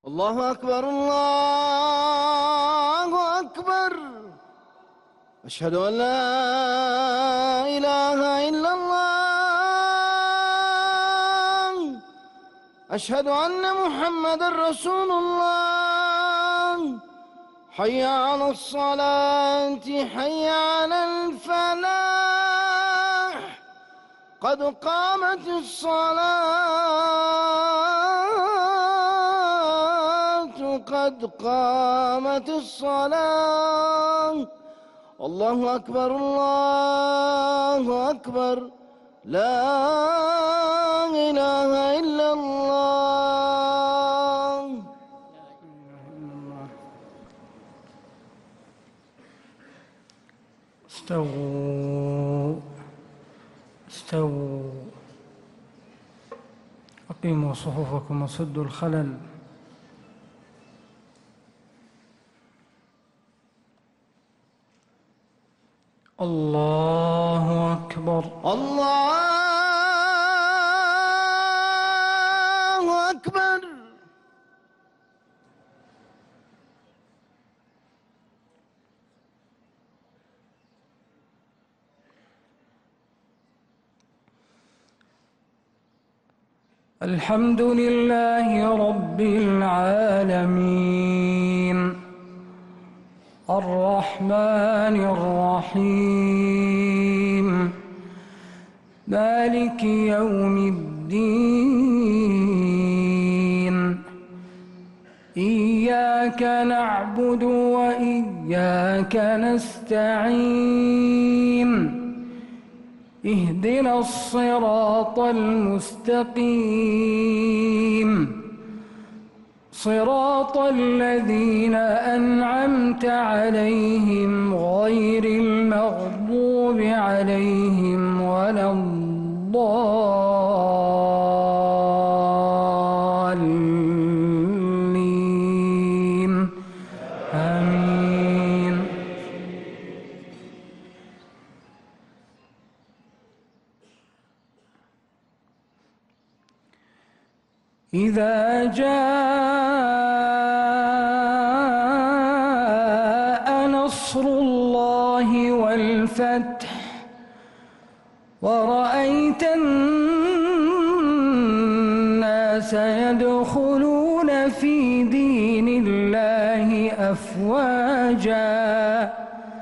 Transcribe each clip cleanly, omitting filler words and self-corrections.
الله أكبر الله أكبر. أشهد أن لا إله إلا الله. أشهد أن محمد رسول الله. حي على الصلاة حي على الفلاح. قد قامت الصلاة قد قامت الصلاة. الله أكبر الله أكبر. لا إله إلا الله. استووا استووا. أقيموا صفوفكم وسدوا الخلل. الله أكبر الله أكبر. الحمد لله رب العالمين الرحمن الرحيم مالك يوم الدين. إياك نعبد وإياك نستعين. اهدنا الصراط المستقيم صراط الذين أنعمت عليهم غير المغضوب عليهم ولا الضالين. آمين. إذا جاء نصر الله والفتح ورأيت الناس يدخلون في دين الله أفواجا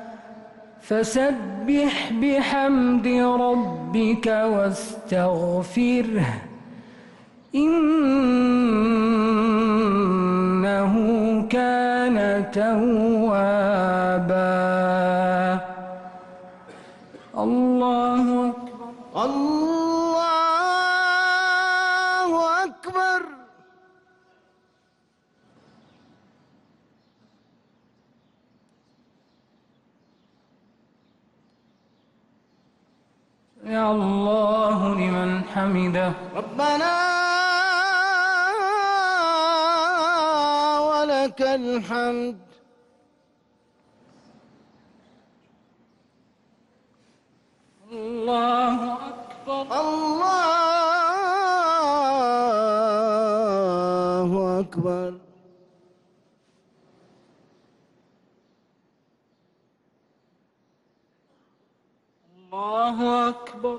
فسبح بحمد ربك واستغفره إنه كان توابا. الله أكبر الله أكبر. يا الله لمن حمده. ربنا ولك الحمد. الله أكبر الله أكبر. الله أكبر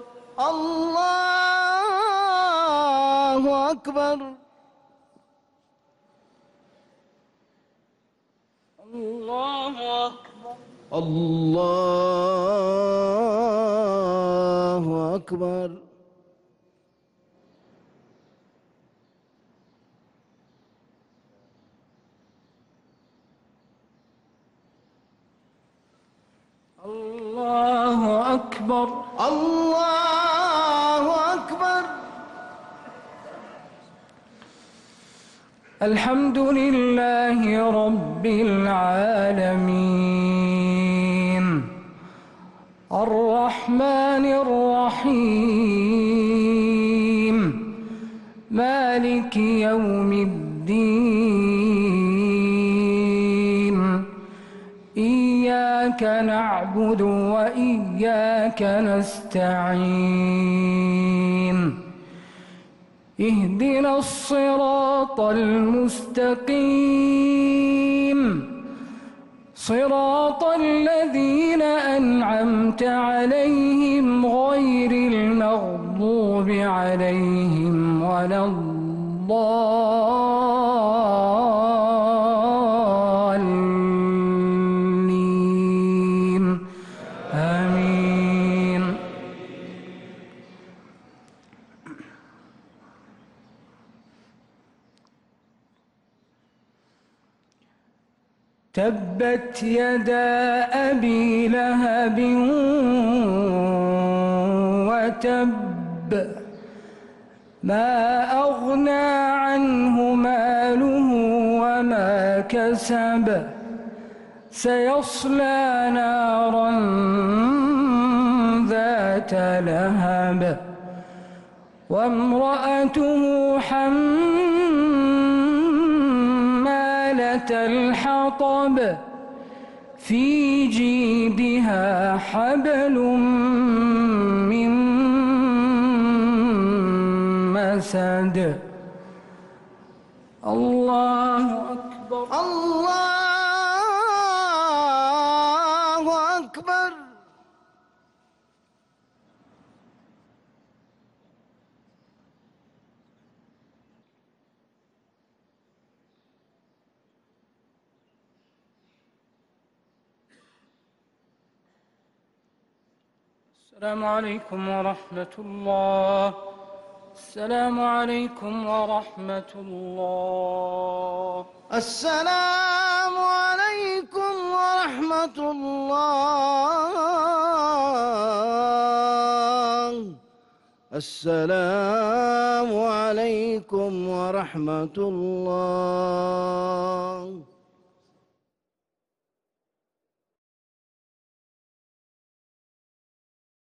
الله أكبر. الله أكبر الله أكبر. الله أكبر الله أكبر. الحمد لله رب العالمين الرحمن الرحيم مالك يوم الدين. إياك نعبد وإياك نستعين. اهدنا الصراط المستقيم صراط الذين أنعمت عليهم غير المغضوب عليهم ولا الضالين آمين. تبت يدا أبي لهب وتب ما أغنى عنه ماله وما كسب سيصلى نارا ذات لهب وامرأته حمالة الحطب في جيدها حبل من مسد. الله أكبر. الله أكبر. السلام عليكم ورحمة الله. السلام عليكم ورحمة الله. السلام عليكم ورحمة الله. السلام عليكم ورحمة الله.